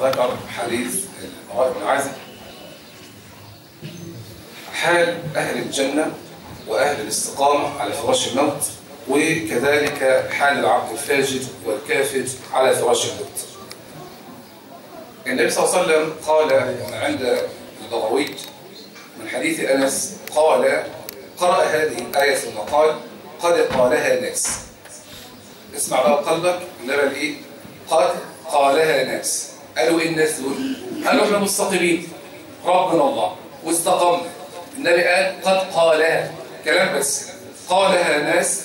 ذكر حديث البراء بن عازب حال أهل الجنة وأهل الاستقامة على فراش الموت، وكذلك حال العبد الفاجر والكافر على فراش الموت. النبي صلى الله عليه وسلم قال عند البغوي من حديث أنس قال: قرأ هذه الآية ثم قال: قد قالها ناس. اسمع بقى بقلبك اللي ايه؟ قد قالها ناس. قالوا ايه الناس دول؟ قالوا احنا مستقيمين ربنا الله واستقمنا. النبي قال قد قالها، كلام بس، قالها ناس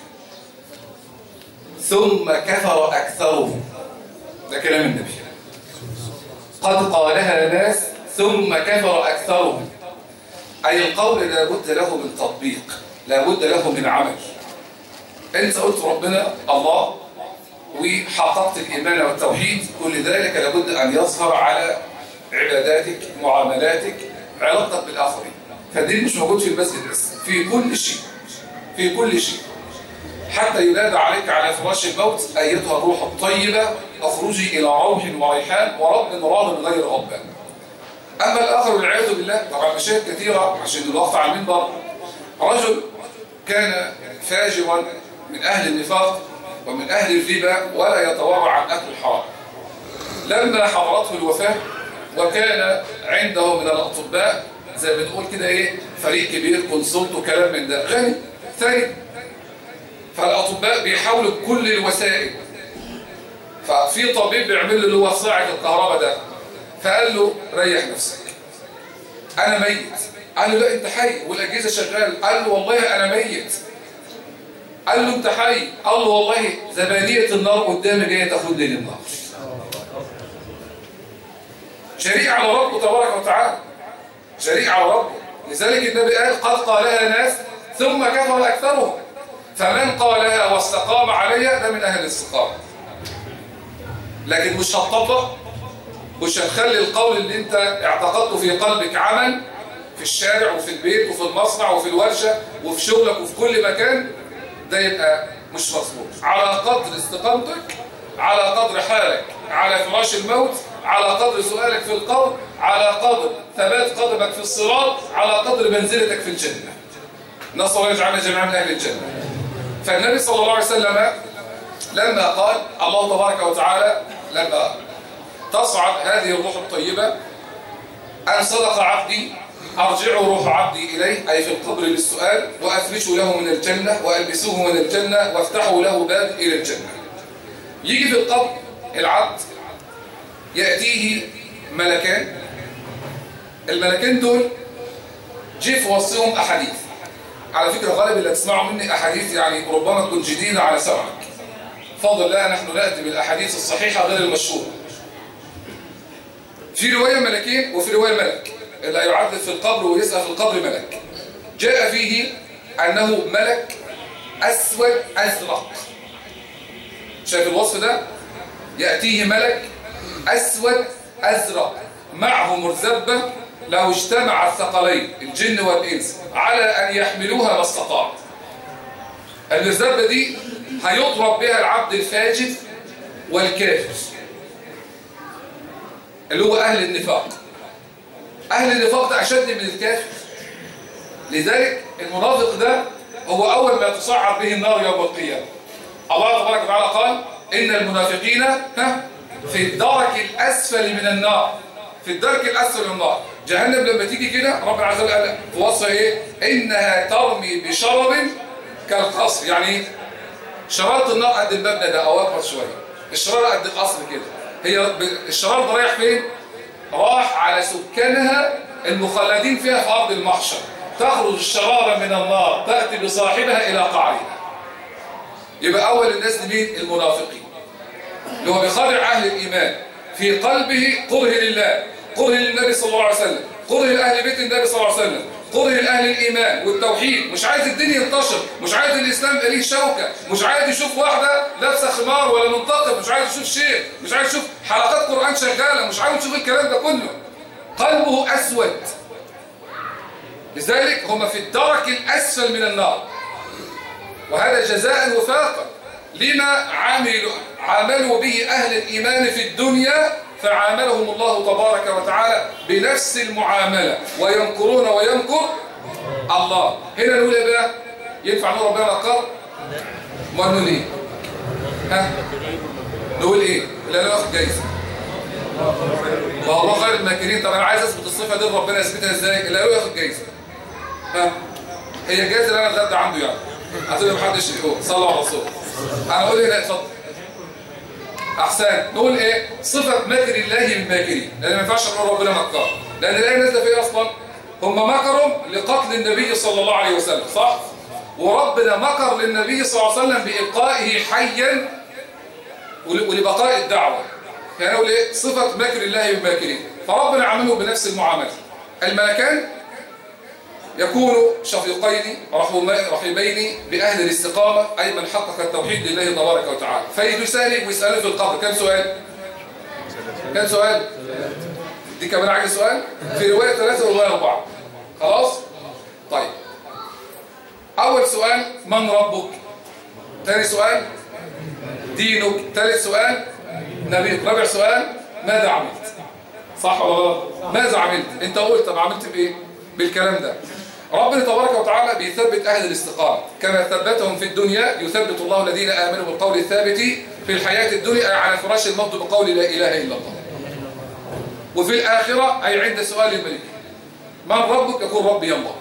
ثم كفر أكثرهم. ده كلام النبي. قد قالها ناس ثم كفر أكثرهم، أي القول لا بد له من تطبيق، لا بد له من عمل. أنت قلت ربنا الله وحققت الإيمان والتوحيد، كل ذلك لابد أن يظهر على عباداتك، معاملاتك، علاقتك بالآخرين. فالدين مش موجود في المسجد بس، في كل شيء، في كل شيء. حتى ينادى عليك على فراش الموت: أيتها الروح الطيبة اخرجي إلى روح وريحان ورب راض غير غضبان. أما الآخر والعياذ بالله، طبعا مشاهد كثيرة عشان الوقت على المنبر. رجل كان فاجرا من أهل النفاق ومن أهل الربا ولا يتورع عن أكل الحرام. لما حضرته الوفاة وكان عنده من الأطباء زي ما بنقول كده ايه، فريق كبير، كونسلت وكلام من ده، غني ثري، فالأطباء بيحاولوا بكل الوسائل. ففي طبيب بيعمل له اللي هو صاعق الكهرباء ده، فقال له: ريح نفسك، أنا ميت. قال له: لا أنت حي والأجهزة شغال. قال له: والله أنا ميت. قال له: أنت حي. قال له: والله زبانية النار قدامي جاية تاخدني للنار. شريك على ربه تبارك وتعالى، شريك على ربه. لذلك النبي قال: قد قالها ناس ثم كفر أكثرهم. فمن قالها واستقام عليها ده من أهل الاستقامة. لكن مش هتطبق، مش هتخلي القول اللي انت اعتقدته في قلبك عمل في الشارع وفي البيت وفي المصنع وفي الورشة وفي شغلك وفي كل مكان، ده يبقى مش مظبوط. على قدر استقامتك، على قدر حالك على فراش الموت، على قدر سؤالك في القبر، على قدر ثبات قدمك في الصراط، على قدر منزلتك في الجنة. نسأل الله يجعلنا جميعا من أهل الجنة. فالنبي صلى الله عليه وسلم لما قال الله تبارك وتعالى لما تصعد هذه الروح الطيبة: أن صدق عبدي أرجع روح عبدي إليه، أي في القبر للسؤال، وأفرشوا له من الجنة وألبسوه من الجنة وافتحوا له باب إلى الجنة. يجي في القبر العبد يأتيه ملكان. الملكان دول جه في وصفهم أحاديث. على فكرة غالب اللي تسمعوا مني أحاديث يعني ربما تكون جديدة على سمعك. فضل الله نحن نأتي بالأحاديث الصحيحة غير المشهورة. في رواية ملكين وفي رواية ملك اللي يعذب في القبر ويسأل في القبر ملك. جاء فيه أنه ملك أسود أزرق. شايف الوصف ده؟ يأتيه ملك أسود أزرق معه مرزبة لو اجتمع الثقلين الجن والإنس على أن يحملوها ما استطاعوا. المرزبة دي هيضرب بها العبد الفاجر والكافر اللي هو أهل النفاق. أهل النفاق ده أشد من الكافر. لذلك المنافق ده هو أول ما تصعد به النار يوم القيامة. الله تبارك وتعالى قال: إن المنافقين في الدرك الأسفل من النار. في الدرك الأسفل من النار. جهنم لما تيجي كده ربنا عز وجل قال في وصفها إيه؟ إنها ترمي بشرر كالقصر. يعني شرارة النار قد المبنى ده أو أكبر شوية. الشرارة قد القصر كده. هي الشرار ده رايح فين؟ راح على سكانها المخلدين فيها في أرض المحشر. تخرج الشرارة من النار تأتي بصاحبها إلى قعرها. يبقى أول الناس مين؟ المنافقين، اللي هو بخادع أهل الإيمان في قلبه كره لله، كره للنبي صلى الله عليه وسلم، كره لأهل بيت النبي صلى الله عليه وسلم، كره لأهل الإيمان والتوحيد. مش عايز الدين ينتشر، مش عايز الإسلام يبقى ليه شوكة، مش عايز يشوف واحدة لابسة خمار ولا منتقب، مش عايز يشوف شيء، مش عايز يشوف حلقات قرآن شغالة، مش عايز يشوف الكلام ده كله. قلبه أسود. لذلك هم في الدرك الأسفل من النار. وهذا جزاء وفاقا لما عملوا به أهل الإيمان في الدنيا فعاملهم الله تبارك وتعالى بنفس المعاملة، ويمكرون ويمكر الله. هنا نقول ايه بقى؟ ينفع نقول ربنا مكر؟ ما نقول ايه؟ ها؟ نقول ايه؟ لا ناخد جايزة. والله خير الماكرين. طب انا عايز اثبت الصفة دي ربنا يثبتها ازاي؟ اللي قالوا ياخد جايزة. ها؟ هي الجايزة اللي انا اتغدى عنده يعني. هتقول محدش يقول صلوا على الرسول. انا اقول هنا اتفضل. احسن. نقول ايه؟ صفة مكر الله بالماكرين، لان ما ينفعش نقول ربنا مكر، لان الايه نازله في ايه اصلا؟ هم مكروا لقتل النبي صلى الله عليه وسلم، صح؟ وربنا مكر للنبي صلى الله عليه وسلم بإبقائه حيا ولبقاء الدعوة. يعني نقول ايه؟ صفة مكر الله بالماكرين، فربنا عمله بنفس المعاملة. الملكان يكون شفيقين رحيمين بأهل الاستقامة، أي من حقق التوحيد لله تبارك وتعالى. فيجي يسألك ويسأله في القبر. كم سؤال؟ كم سؤال؟ دي كمان عايز سؤال؟ في رواية 3 ورواية 4. خلاص؟ طيب. أول سؤال من ربك؟ ثاني سؤال دينك؟ ثالث سؤال نبيك؟ رابع سؤال ماذا عملت؟ صح ولا غلط؟ ماذا عملت؟ أنت قلت طب عملت بإيه؟ بالكلام ده. ربنا تبارك وتعالى بيثبت أهل الاستقامة كما ثبتهم في الدنيا، يثبت الله الذين آمنوا بالقول الثابت في الحياة الدنيا، أي على فراش الموت بقول لا إله إلا الله. وفي الآخرة أي عند سؤال الملك من ربك؟ يقول ربي الله.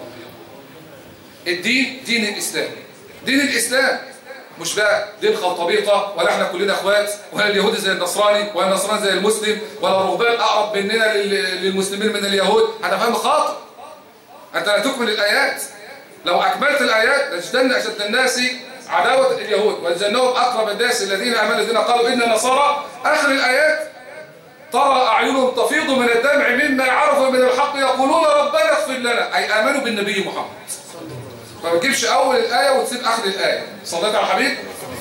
الدين دين الإسلام. دين الإسلام مش بقى دين خلطبيطة، ولا احنا كلنا اخوات، ولا اليهودي زي النصراني، ولا النصراني زي المسلم، ولا الرهبان أقرب مننا للمسلمين من اليهود. هتفهم خاطئ. أنت لا تكمل الآيات. لو أكملت الآيات لتجدن أشد الناس عداوة اليهود وجدنهم أقرب الناس الذين آمنوا الذين قالوا إن نصارى. آخر الآيات ترى أعينهم تفيض من الدمع مما عرفوا من الحق يقولون ربنا اغفر لنا، أي آمنوا بالنبي محمد. فما تجيبش أول الآية وتسيب آخر الآية. صليت على الحبيب.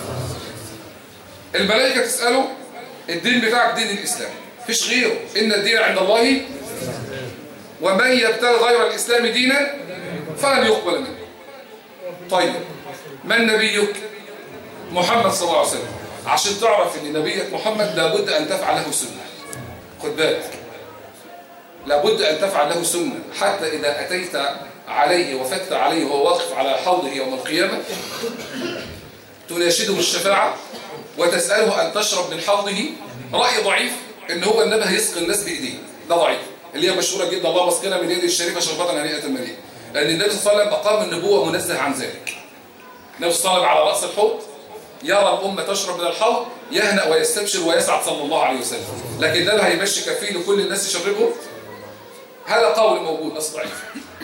الملائكة تسأله الدين بتاعك دين الإسلام، فيش غيره، إن الدين عند الله ومن يبتغي غير الإسلام دينا فلن يقبل منه. طيب من نبيك؟ محمد صلى الله عليه وسلم. عشان تعرف ان نبيك محمد لابد ان تفعل له سنة. خد بالك، لابد ان تفعل له سنة، حتى اذا اتيت عليه وفت عليه وهو واقف على حوضه يوم القيامة تناشده بالشفاعة وتسأله ان تشرب من حوضه. رأي ضعيف ان هو النبي هيسقي الناس بايديه، ده ضعيف، اللي هي مشهورة جدا اللهم اسقنا من يده الشريفة شربة هنيئة مريئة، لأن النبي صلى الله عليه وسلم مقام النبوة منزه عن ذلك. النبي صلى الله عليه وسلم على رأس الحوض يرى الأمة تشرب من الحوض يهنأ ويستبشر ويسعد صلى الله عليه وسلم، لكن النبي هيمشي كفيه لكل الناس يشربه؟ هذا قول موجود بس ضعيف.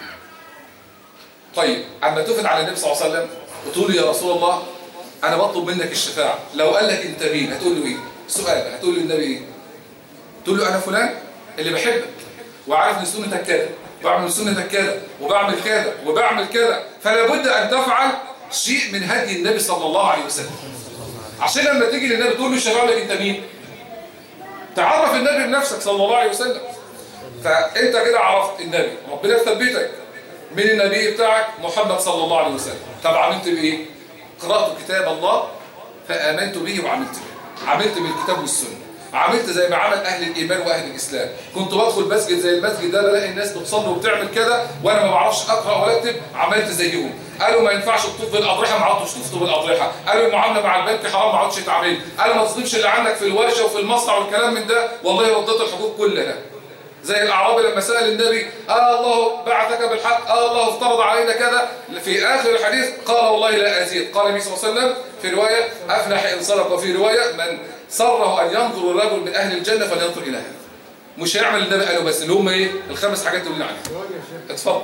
طيب عما تفد على النبي صلى الله عليه وسلم وتقول له يا رسول الله أنا بطلب منك الشفاعة، لو قال لك أنت مين هتقول له إيه؟ سؤال، هتقول له النبي إيه؟ تقول له أنا فلان اللي بحبك وعارف ان سنتك كذا وبعمل سنتك كذا وبعمل كذا وبعمل كذا، فلا بد ان تفعل شيء من هدي النبي صلى الله عليه وسلم. عشان لما تيجي للنبي تقول له الشفاعة لك انت مين؟ تعرف النبي بنفسك صلى الله عليه وسلم. فانت كده عرفت النبي، ربنا ثبتك من النبي بتاعك محمد صلى الله عليه وسلم. طب عملت بايه؟ قرأت كتاب الله فآمنت به وعملت به، عملت بالكتاب والسنة، عملت زي ما عمل أهل الإيمان وأهل الإسلام. كنت بدخل مسجد زي المسجد ده بلاقي الناس بتصلي وبتعمل كده وأنا ما بعرفش أقرأ ولا أكتب، عملت زيهم. قالوا ما ينفعش تطوف بالأضرحة، ما عدتش تطوف بالأضرحة. قالوا المعاملة مع البنك حرام، ما عدتش تعمل. قالوا ما تظلمش اللي عندك في الورشة وفي المصنع والكلام من ده، والله رديت الحقوق كلها. زي الأعرابي لما سأل النبي الله بعثك بالحق، الله افترض علينا كذا، في آخر الحديث قال والله لا أزيد. قال النبي صلى الله عليه وسلم في رواية أفلح إن صدق، وفي رواية من سره أن ينظر الرجل من أهل الجنة فلينظر إلى هذا. مش هيعمل النبي قالوا بس اللي هم إيه؟ الخمس حاجات اللي قلنا عليها. اتفضل.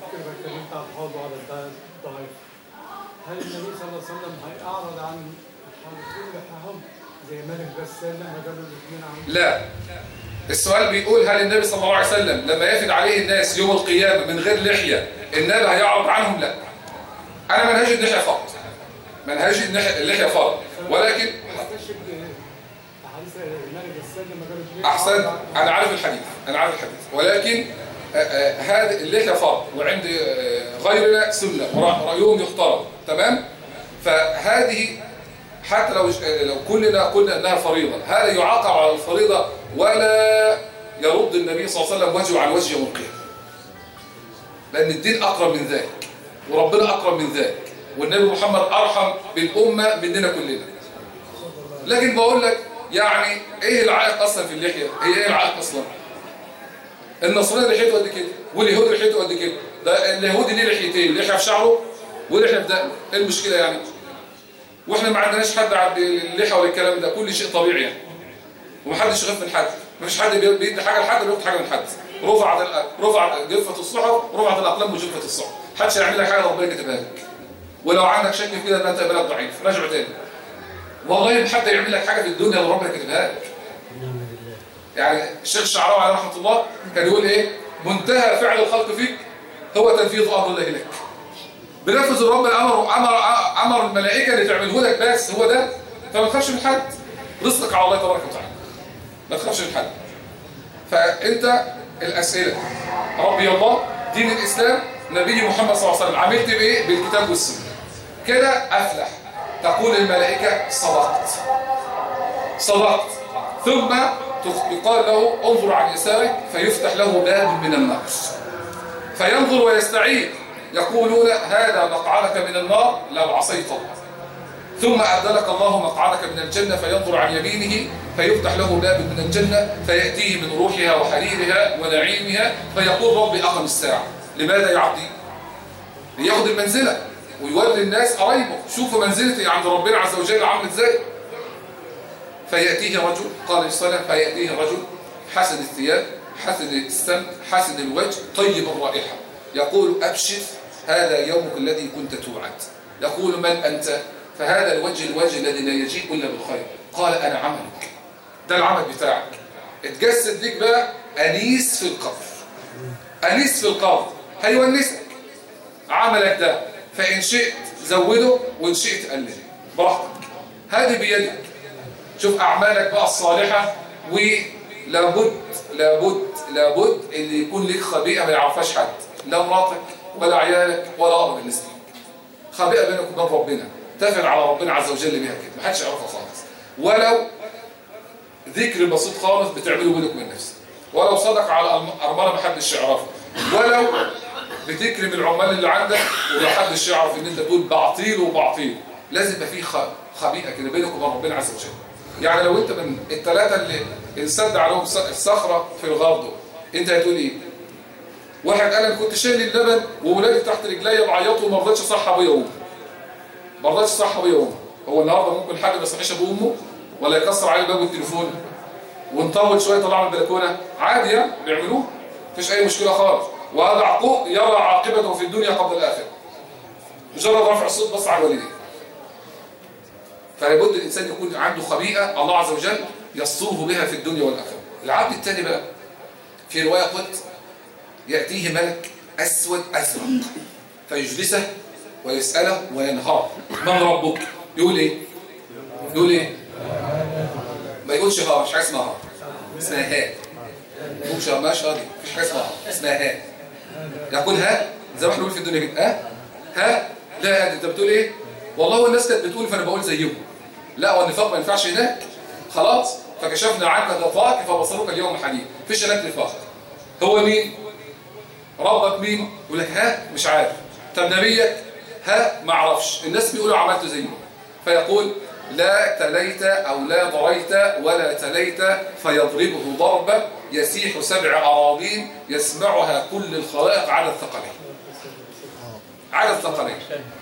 هل النبي صلى الله عليه وسلم هيعرض عن الحاضرين زي ملك غسان لما قالوا الاثنين عن؟ لا. السؤال بيقول هل النبي صلى الله عليه وسلم لما يفد عليه الناس يوم القيامة من غير لحية النبي هيعرض عنهم؟ لا. أنا منهج اللحية فقط، منهج اللحية فقط، ولكن أحسن أنا عارف الحديث، أنا عارف الحديث، ولكن هذا اللحية فقط، وعند غيرنا سنة ورأيهم يختار، تمام؟ فهذه حتى لو كلنا قلنا أنها فريضة، هذا يعاقب على الفريضة ولا يرد النبي صلى الله عليه وسلم وجهه عن وجه يوم القيامة، لأن الدين أقرب من ذلك وربنا أقرب من ذلك والنبي محمد أرحم بالأمة مننا كلنا. لكن بقول لك يعني إيه العائق أصلا في اللحية؟ هي إيه العائق أصلا؟ النصراني لحيته قد كده واليهودي لحيته قد كده. ده اليهودي ليه لحيتين، لحية في شعره ولحية في دقنه. إيه المشكلة يعني؟ وإحنا ما عندناش حد عند اللحية ولا الكلام ده، كل شيء طبيعي يعني. ومحدش يخاف من حد، مفيش حد بيدي حاجة لحد بياخد حاجة من حد. رفع جفة الصحف، رفعت الأقلام وجفة الصحف. محدش هيعمل لك حاجة ربنا كاتبها لك. ولو عندك شك في كده يبقى أنت بلد ضعيف، راجع تاني. والله ما حد يعمل لك حاجة في الدنيا لو ربنا كاتبها لك. يعني الشيخ الشعراوي عليه رحمة الله كان يقول إيه؟ منتهى فعل الخلق فيك هو تنفيذ أمر الله لك. بنفذ الرب أمر الملائكة اللي تعمله لك، بس هو ده. فما تخافش من حد، رزقك على الله تبارك وتعالى، ما تخافش من حد. فأنت الأسئلة ربي الله، دين الإسلام، نبي محمد صلى الله عليه وسلم، عملت بإيه؟ بالكتاب والسنة. كده أفلح. تقول الملائكة صدقت صدقت. ثم يقال له انظر عن يسارك فيفتح له باب من النار فينظر ويستعيد. يقولون هذا مقعدك من النار لو عصيت الله. ثم أبدلك الله مقعدك من الجنة فينظر عن يمينه فيفتح له باب من الجنة فيأتيه من روحها وحريرها ونعيمها فيقول ربي أقم الساعة. لماذا يعطي؟ لياخد المنزلة ويولي الناس قرايبه. شوفوا منزلتي عند ربنا عز وجل عامل ازاي. فيأتيه رجل، قال الصلاة، فيأتيه رجل حسن الثياب حسن السمت حسن الوجه طيب الرائحة، يقول أبشر هذا يومك الذي كنت توعد. يقول من أنت؟ فهذا الوجه الذي لا يجيء إلا بالخير. قال أنا عملك، ده العمل بتاعك. اتجسد ليك بقى أنيس في القبر، أنيس في القبر هيونسك عملك ده. فإن شئت زوده وإن شئت قلله براحتك، هذه بيدك. شوف أعمالك بقى الصالحة. ولابد لابد لابد ان يكون لك خبيئة ما يعرفهاش حد، لا مراتك ولا عيالك ولا أقرب الناس ليك. خبيئة بينك وبين ربنا، تفعل على ربنا عز وجل بها كده، ما حدش يعرفها خالص. ولو ذكر بسيط خالص بتعمله بينك وبين نفسك، ولو صدق على أرملة ما حدش يعرفه، ولو بتكرم العمال اللي عندك وما حدش يعرف ان انت تقول بعطيل وبعطيل. لازم يبقى في خبيئة كده بينك وبين ربنا عز وجل. يعني لو انت من الثلاثة اللي انسد عليهم الصخرة في الغار دول، انت هتقول ايه؟ واحد قال انا كنت شايل اللبن وولادي تحت رجليا بعيطوا وما رضيتش اصحى ابويا وامي. ما رضيتش اصحى ابويا وامي. هو النهارده ممكن حد ما يصحيش ابوه وامه ولا يكسر عليه الباب والتليفون ونطول شويه طلع من البلكونه؟ عادي يعني بيعملوه، مفيش اي مشكله خالص. وهذا عقوق يرى عاقبته في الدنيا قبل الاخره. مجرد رفع الصوت بس على الوالدين. فلابد الانسان يكون عنده خبيئه الله عز وجل يستره بها في الدنيا والاخره. العبد الثاني بقى في روايه قلت ياتيه ملك اسود ازرق فيجلسه ويساله وينهار من ربك؟ يقول ايه؟ يقول ايه؟ ما يقولش ها، مش حاجه اسمها ها، اسمها ها. ما يقولش ها، ماشي هادي، مفيش حاجه اسمها ها، اسمها ها. يقول ها زي ما احنا بنقول في الدنيا كده، ها ها. لا انت بتقول ايه؟ والله هو الناس كانت بتقول فانا بقول زيهم. لا والنفاق ما ينفعش هناك خلاص. فكشفنا عنك غطاءك فبصرك اليوم حديد. مفيش هناك نفاق. هو مين؟ ربك مين؟ يقول لك ها مش عارف. طب نبيك؟ ها ما اعرفش. الناس بيقولوا عملت زيهم. فيقول لا تليت او لا ضريت ولا تليت فيضربه ضربه يسيح 7 أراضين يسمعها كل الخلائق على الثقلين. على الثقلين.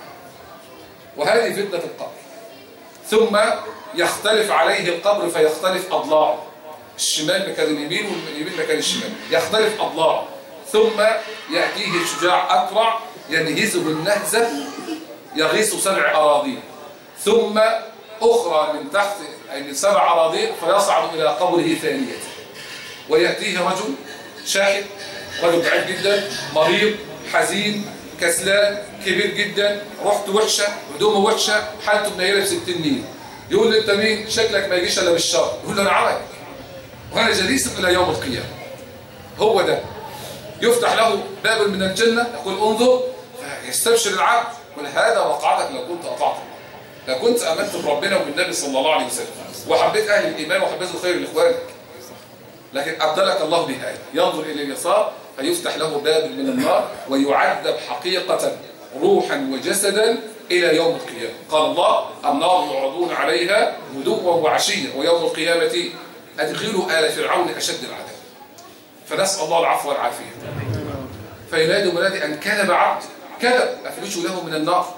وهذه فتنة القبر. ثم يختلف عليه القبر فيختلف أضلاعه. الشمال مكان اليمين واليمين مكان الشمال. يختلف أضلاعه. ثم يأتيه الشجاع أقرع ينهزه النهزة يغيث 7 أراضين. ثم أخرى من تحت أي من 7 أراضين فيصعد إلى قبره ثانية. ويأتيه رجل شاحب، رجل ضعيف جدا، مريض، حزين، كسلان، كبير جدا، ريحته وحشه، هدومه وحشه، حالته منيله ب60 نيل. يقول له انت مين؟ شكلك ما يجيش الا بالشر. يقول له انا عملك وانا جليس الى يوم القيامه. هو ده. يفتح له باب من الجنه يقول انظر فيستبشر العبد يقول هذا وقعتك لو كنت اطعت لو كنت امنت بربنا وبالنبي صلى الله عليه وسلم وحبيت اهل الايمان وحبيت الخير لاخوانك. لكن أبدلك الله بها آية. ينظر إلى اليسار فيفتح له باب من النار ويعذب حقيقة روحا وجسدا إلى يوم القيامة. قال الله: النار يعرضون عليها غدوا وعشيا ويوم القيامة أدخلوا آل فرعون أشد العذاب. فنسأل الله العفو والعافية. فينادي منادي أن كذب عبد، كذب، أفرشوا له من النار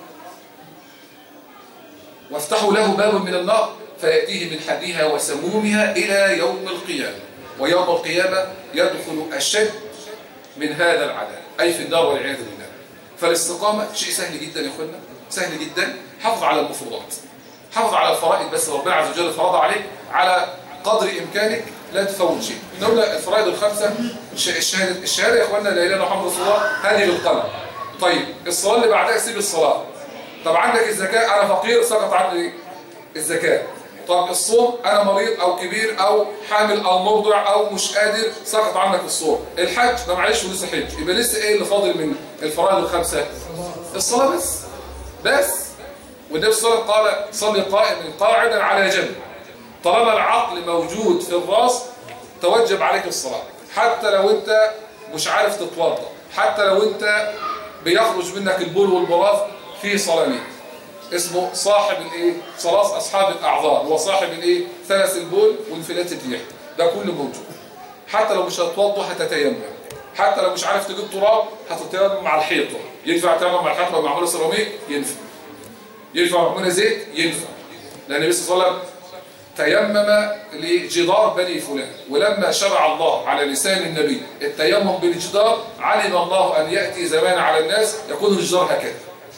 وافتحوا له باب من النار فيأتيه من حديها وسمومها إلى يوم القيامة، ويوم القيامة يدخل أشد من هذا العذاب، أي في النار والعياذ بالله. فالاستقامة شيء سهل جدا يا أخوانا، سهل جدا. حافظ على المفروضات، حافظ على الفرائض بس ربنا عز وجل فرضها عليك على قدر إمكانك، لا تفوت شيء. نقول الفرائض الخمسة، الشهادة يا أخوانا لا إله إلا الله محمد رسول الله، هذه بالقلب. طيب الصلاة اللي بعدها سيب الصلاة. طب عندك الزكاة، أنا فقير سقط عني الزكاة. طب الصوم، أنا مريض أو كبير أو حامل أو مرضع أو مش قادر، سقط عنك الصوم. الحج ما معيش فلوس حج، يبقى لسه إيه اللي فاضل من الفرائض الخمسة؟ الصلاة بس. والنبي صلى الله عليه وسلم قال: صلي قائما قاعدا على جنب. طالما العقل موجود في الراس توجب عليك الصلاة، حتى لو أنت مش عارف تتوضا، حتى لو أنت بيخرج منك البول والبراز، في صلاه اسمه صاحب الايه؟ صلاة اصحاب الاعذار، هو صاحب الايه؟ ثلث البول وانفلات الريح، ده كله موجود. حتى لو مش هتوضا هتتيمم، حتى لو مش عارف تجيب تراب هتتيمم مع الحيطه. ينفع تيمم مع الحيطه معموله سيراميك؟ ينفع معموله زيت؟ ينفع. لان النبي صلى الله عليه وسلم تيمم لجدار بني فلان، ولما شرع الله على لسان النبي التيمم بالجدار علم الله ان ياتي زمان على الناس يكون الجدار هكذا،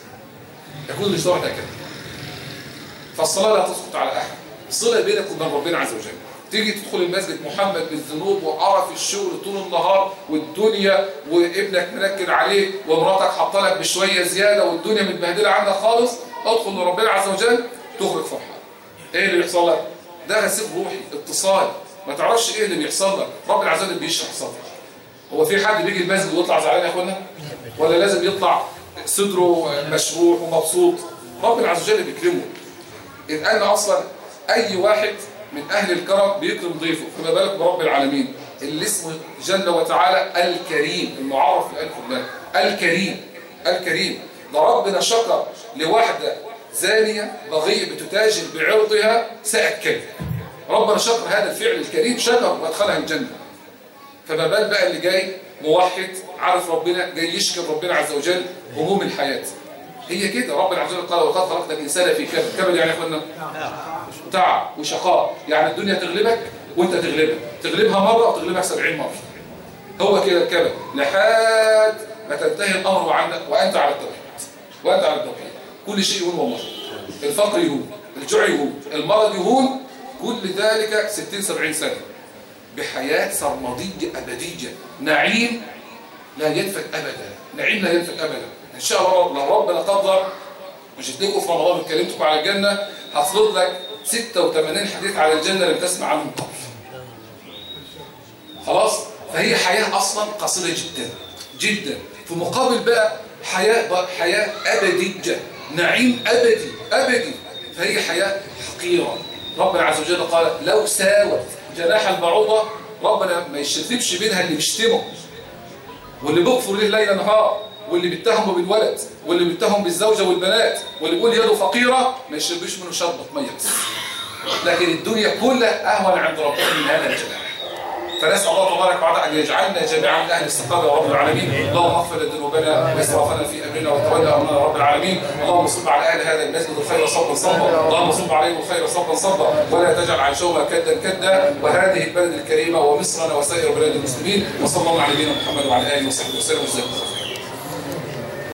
فالصلاة لا تسقط على أحد. الصلة بينك وبين ربنا عز وجل. تيجي تدخل المسجد محمد بالذنوب وقرف الشغل طول النهار والدنيا وابنك منكد عليه ومراتك حاطه لك بشوية زيادة والدنيا متبهدلة عندك خالص، ادخل لربنا عز وجل تخرج فرحان. ايه اللي بيحصل لك؟ ده غسيل روحي، اتصال. ما تعرفش ايه اللي بيحصل لك، ربنا عز وجل بيشرح صدرك. هو في حد بيجي المسجد ويطلع زعلان يا اخوانا؟ ولا لازم يطلع صدره مشروح ومبسوط؟ ربنا عز وجل بيكرمه. إذ أن أصلا أي واحد من أهل الكرم بيكرم ضيفه، فما بالك برب العالمين اللي اسمه جل وتعالى الكريم، المعرف بألف الله. الكريم ده ربنا شكر لواحدة زانية بغية بتتاجر بعرضها ساعة كلب. ربنا شكر هذا الفعل الكريم، شكر وادخلها الجنة. فما بال بقى اللي جاي موحد عارف ربنا، جاي يشكر ربنا عز وجل هموم الحياة. هي كده ربنا عز وجل قال: وقد خلقنا الانسان في كبد. كبد يعني يا اخوانا تعب وشقاء، يعني الدنيا تغلبك وانت تغلبها مرة وتغلبها 70 مرة. هو كده الكبد لحد ما تنتهي الامر وانت على التوحيد. كل شيء يهون والله. الفقر يهون، الجوع يهون، المرض يهون، كل ذلك 60-70 سنة بحياة سرمدية أبدية، نعيم لا ينفد أبدا. إن شاء الله لو ربنا قدر مش هتلاقوا في رمضان اتكلمتكم على الجنة، هتصلد لك 86 حديث على الجنة لم تسمع عنهم قبل. خلاص؟ فهي حياة أصلا قصيرة جدا. في مقابل بقى حياة أبدية، نعيم أبدي. فهي حياة حقيرة. ربنا عز وجل قال: لو ساوت جناح البعوضة، ربنا ما يشتمش بينها اللي بيشتمه واللي بيكفر ليه ليل نهار واللي بيتهمه بالولد واللي بيتهم بالزوجة والبنات واللي بيقول يده فقيرة، ما يشربش منه شربة مية بس. لكن الدنيا كلها أهون عند ربنا من هذا الجناح. فنسأل الله تبارك وتعالى أن يجعلنا جميعا من أهل الاستقامة يا رب العالمين. اللهم اغفر لذنوبنا وإسرافنا في أمرنا وتولى أمرنا يا رب العالمين. اللهم صب على أهل هذا المسجد الخير صبا، اللهم صب عليهم الخير صبا، ولا تجعل عيشهما كدا، وهذه البلد الكريمة ومصرنا وسائر بلاد المسلمين. وصلى الله على نبينا محمد وعلى آله وصحبه وسلم.